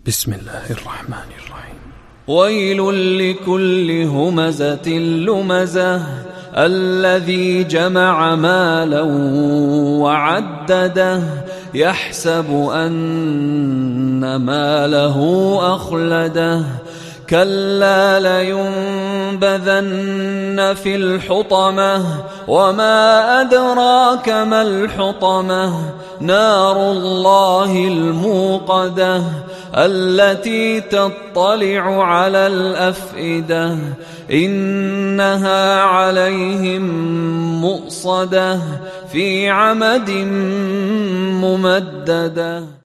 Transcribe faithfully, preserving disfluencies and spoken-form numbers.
بسم الله الرحمن الرحيم. ويل لكل همزة لمزة الذي جمع مالا وعدده يحسب أن ماله أخلده كلا لينبذن في الحطمة وما أدراك ما الحطمة نار الله الموقدة التي تطلع على الأفئدة إنها عليهم مؤصدة في عمد ممددة.